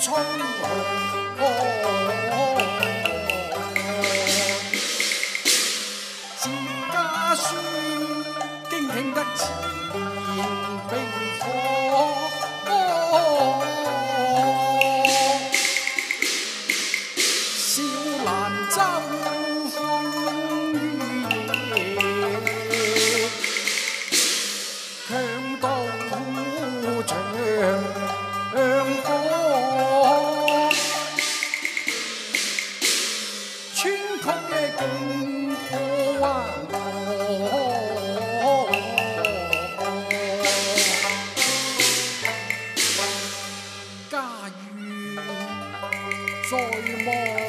冲自家书竟听得前兵火，小兰州风雨夜，强盗长歌，穿曲嘅景火啊！家園在望。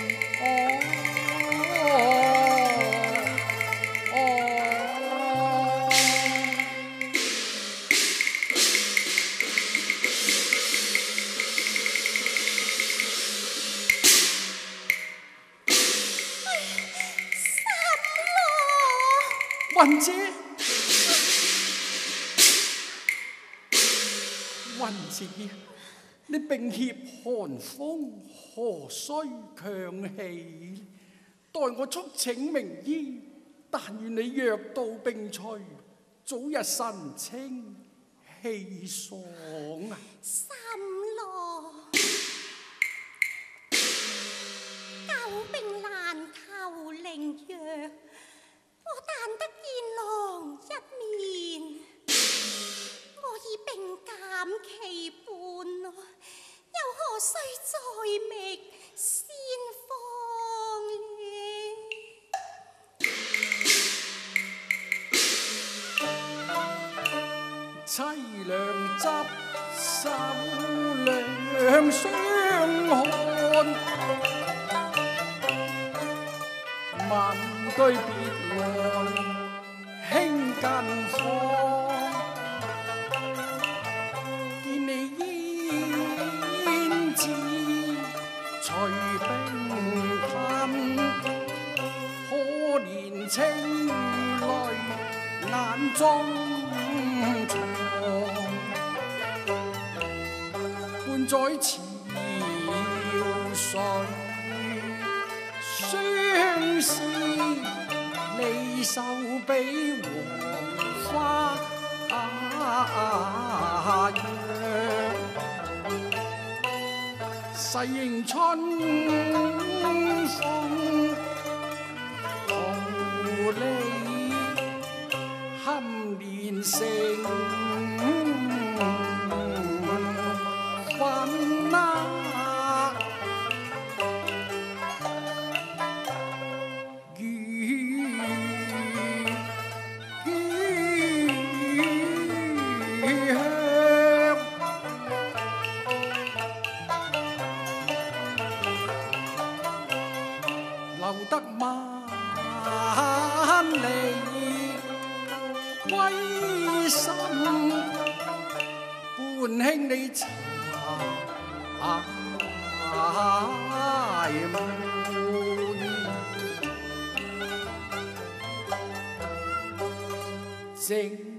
云姐，云姐，你并協寒風，何須強氣？待我速請名醫，但願你藥到並隨，早日神清氣爽啊！ 三郎，救兵難求靈藥。我但得見郎一面，我已並減其半咯，又何須再覓先方呢？ 凄涼執手兩相看，問對別來輕近況，見你胭脂隨冰吞，可憐情淚眼中藏，半載潮水相思，離愁比黃花樣，細迎春風桃李堪連成粉啊！留得萬里歸心，伴兄你柴門靜。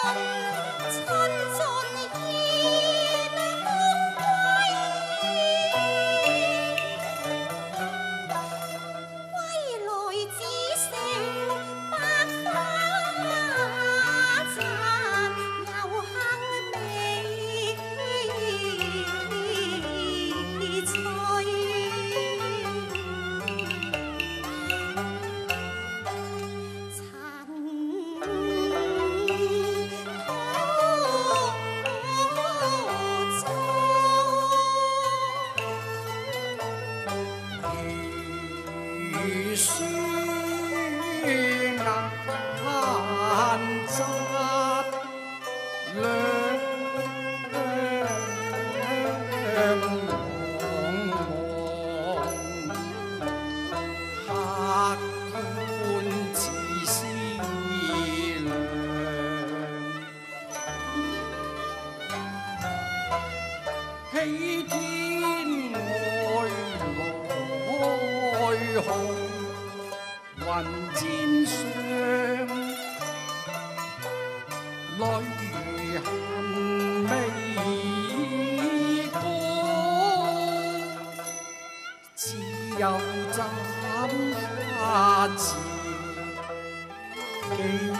喜天外來號，雲尖上淚痕未乾，自由怎花自幾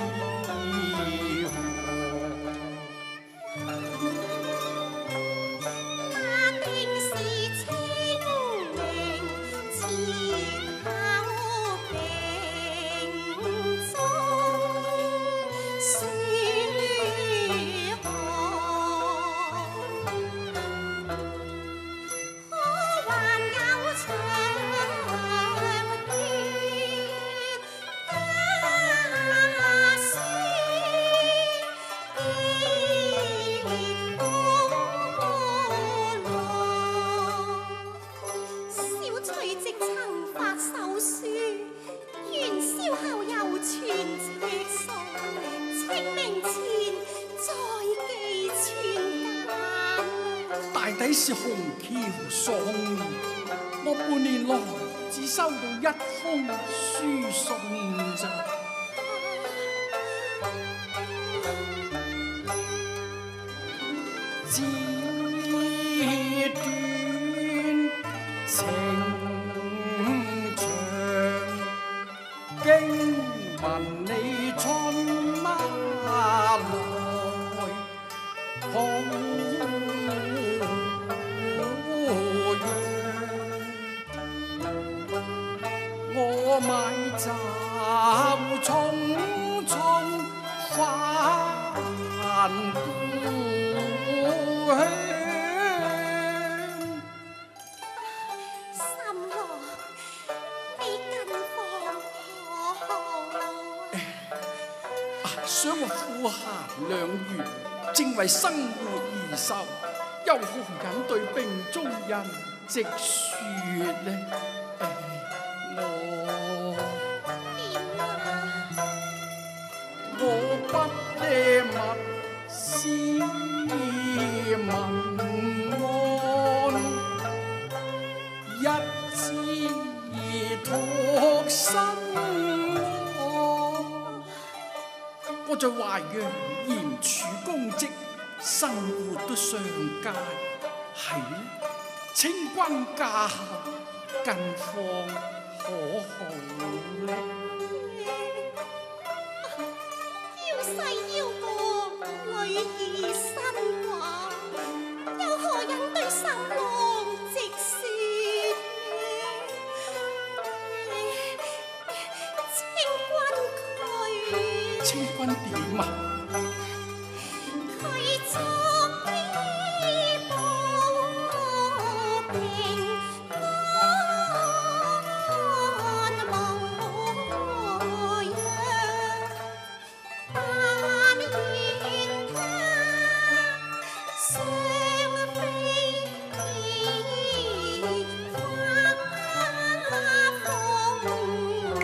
底是紅橋喪兒，我半年來只收到一封書信咋。字短情長，經聞你春哪來好。我買酒匆匆返故鄉。 心羅，你近況可好？ 想我苦閒兩月，正為生活而愁，又何忍對病中人直說呢？我不捨物思問安，一枝托生我。我在淮陽嚴處公職，生活都上佳，係呢，清君駕後，近況可好呢？ 世要過，女兒身寡，又何忍對心郎直說呢？ 清君點啊？ 佢作醫保平安無恙。但願他雙飛花風，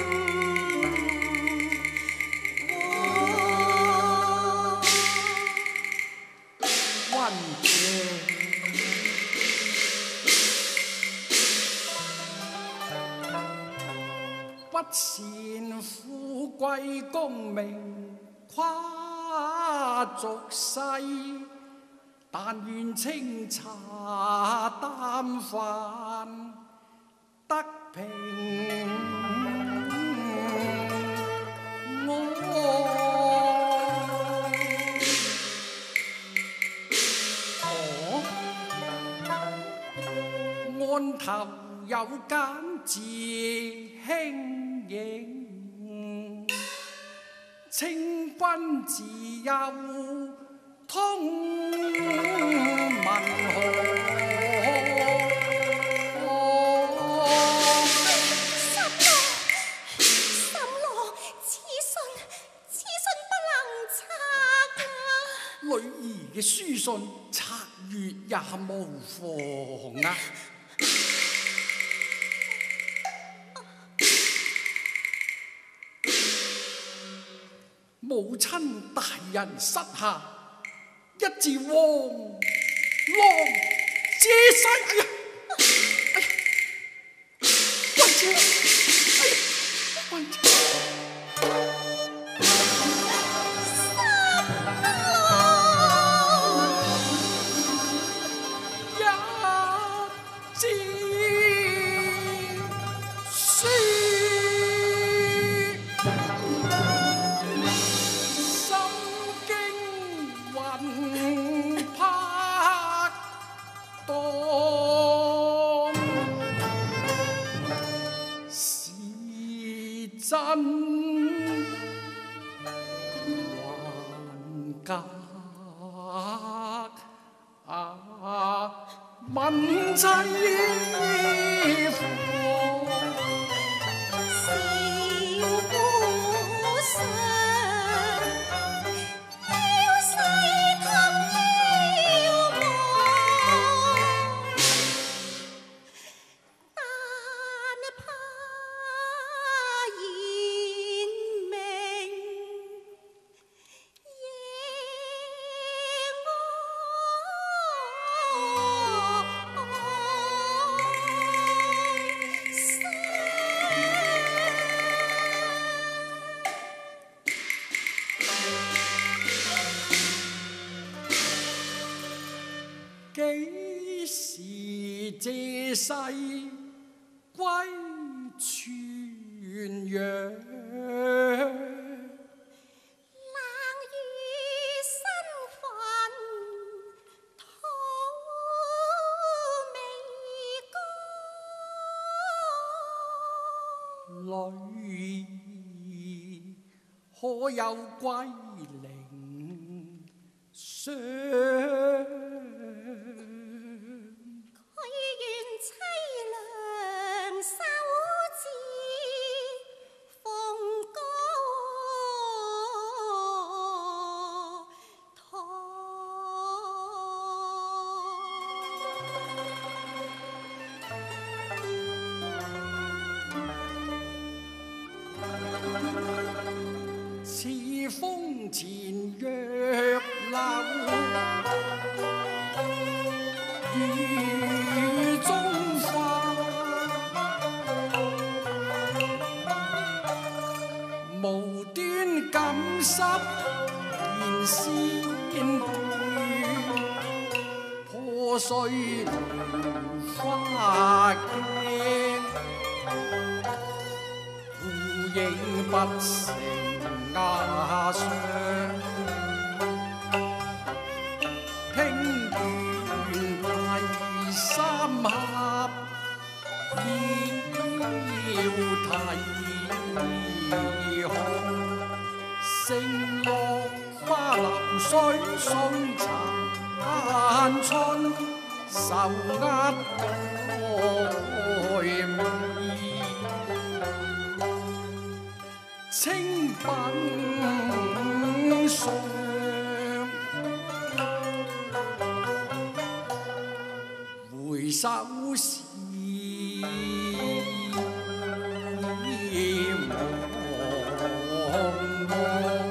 溫情不羨富貴功名誇俗世，但願清茶淡飯得平案頭有簡字輕盈，清君自有通文學。女兒嘅書信拆閱也無妨啊！母親大人膝下，一字黃狼借勢，哎呀，哎呀，君姐，哎呀，君姐。真還假問妻夫。幾時借勢歸泉陽？ 冷雨身份土未乾， 女兒可有歸零相？似風前若流，雨中花，無端感濕言先破碎蓮花鏡，呼應不成瓦上，聽完第三合要提號，盛落花流水送殘春，愁壓待味。清品上，回首時茫茫，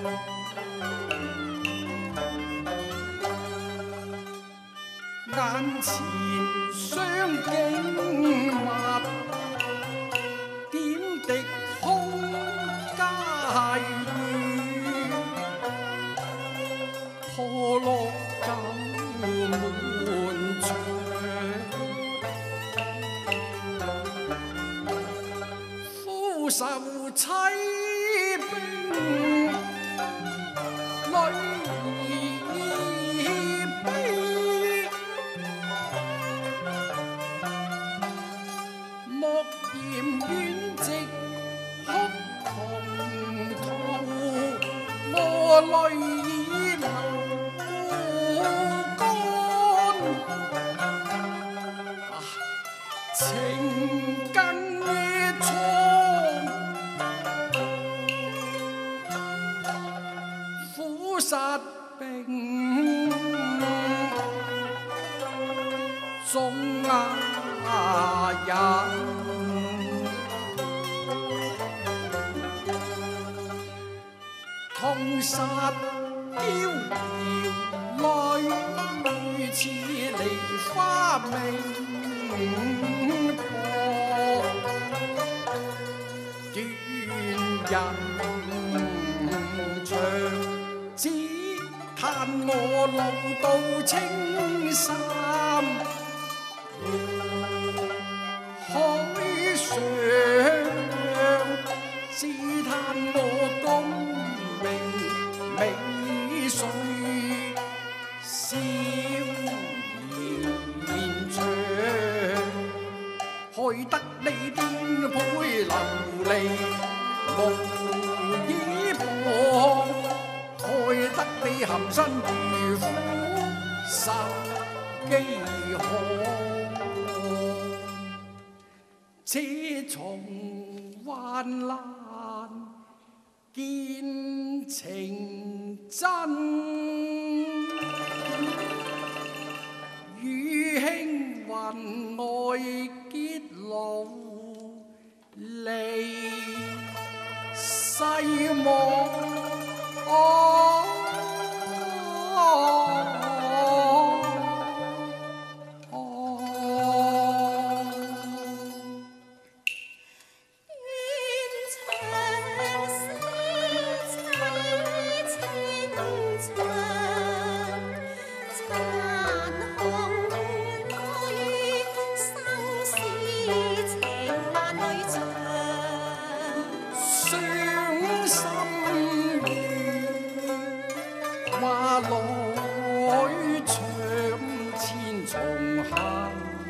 眼前相景物，點滴空皆怨。 泪已流干，情更越蒼，苦實並中人。痛殺嬌遙淚，似梨花明波，斷人腸，只嘆我路道青山海上，只嘆我功美水少年長，害得你顛沛流離無依傍，害得你含辛茹苦受飢渴，這重患難見情真，與輕雲外結路離世望。話來長千重行，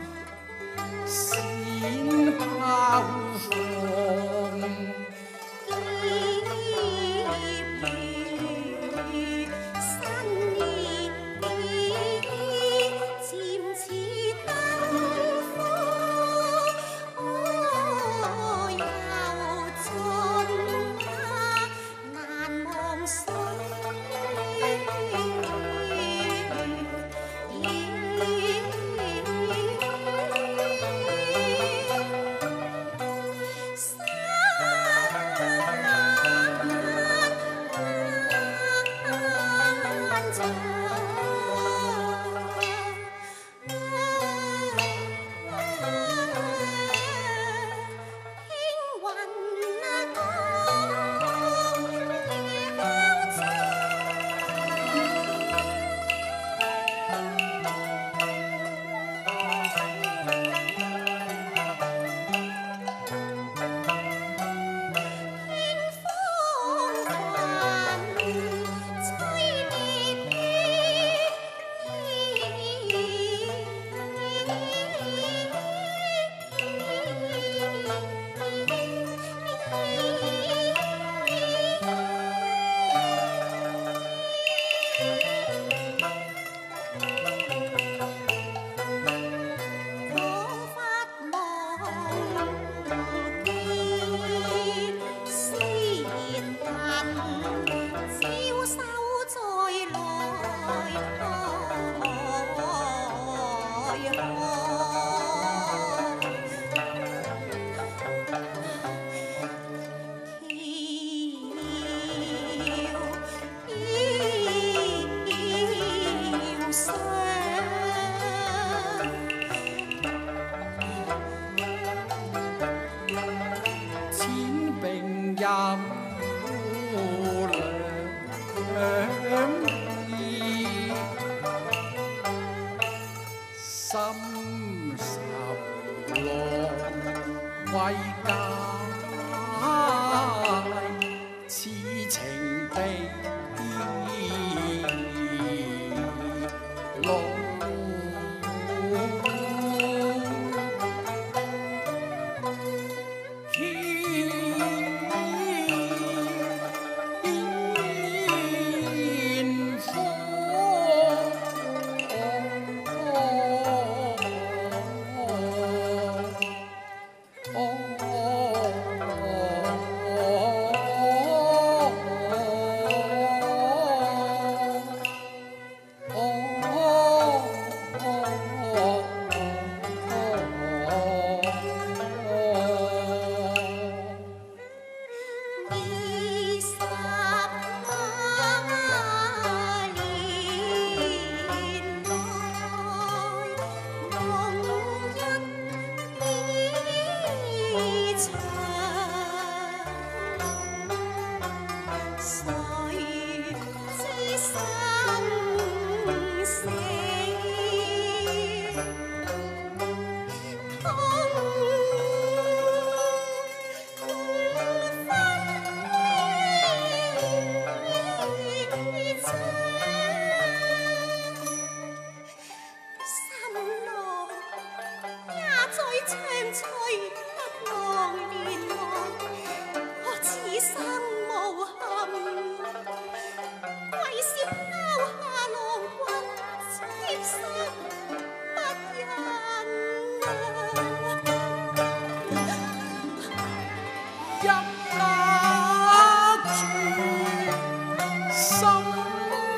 閃拋放。心愁浪為界，痴情地路。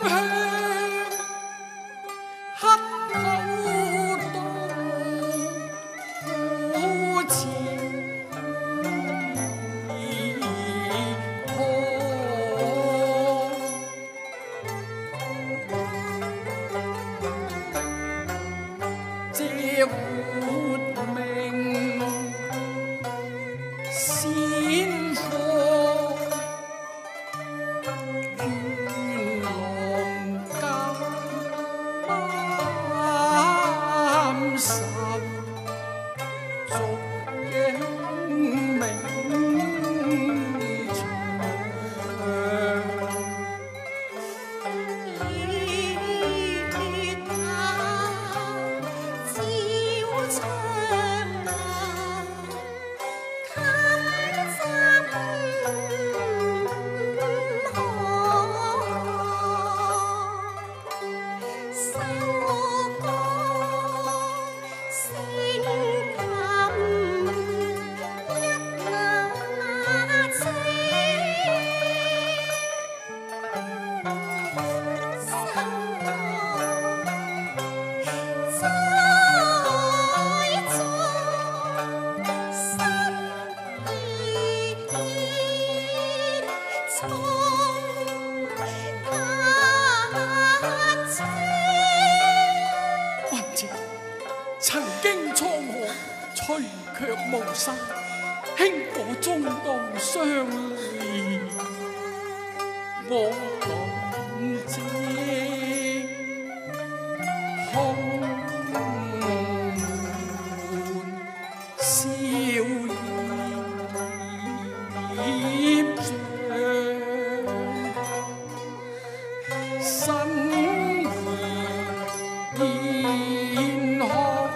却无心，卿我终道相离。我当知空门笑靨像，身已现好。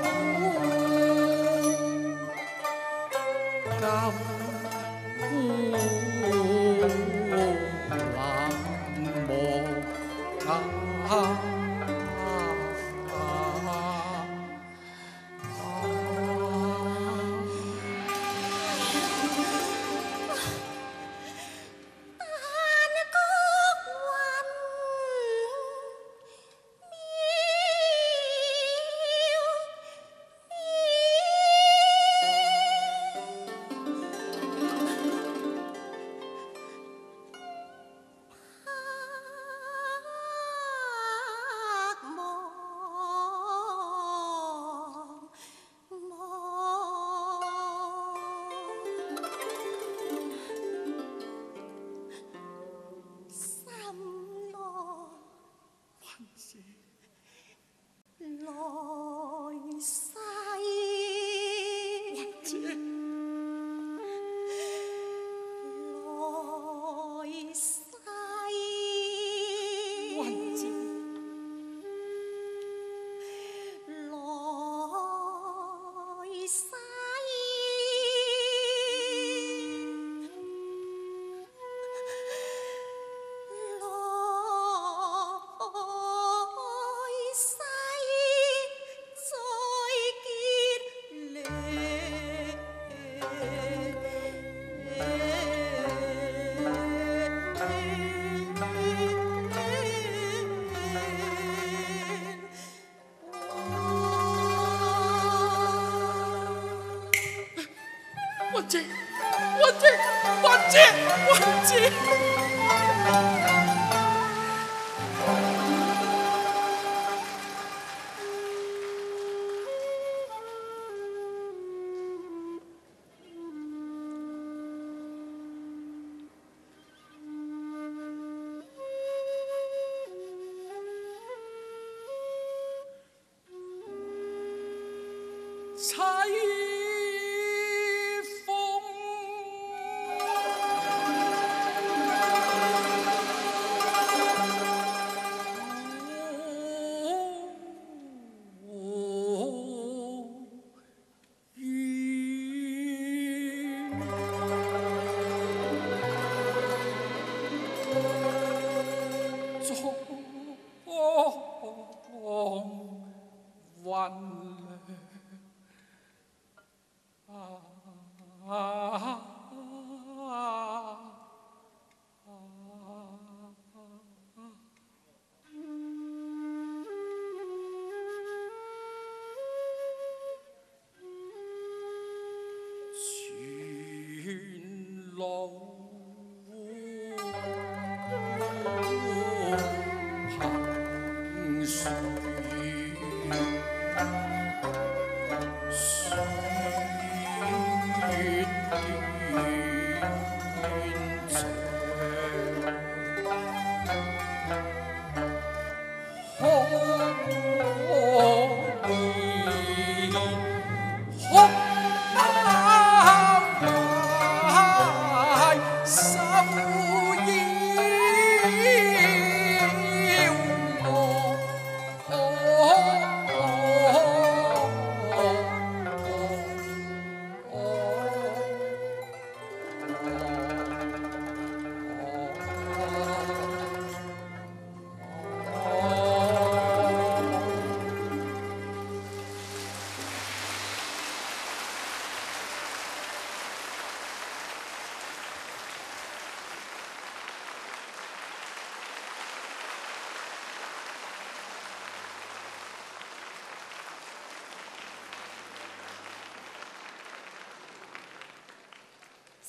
万姐，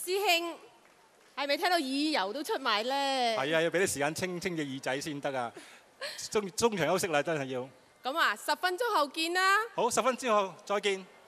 師兄，係咪聽到耳油都出埋咧？ 係啊，要俾啲時間清隻耳仔先得啊！中場休息啦，真係要。 咁啊，10分鐘後見啦。 好，10分鐘後再見。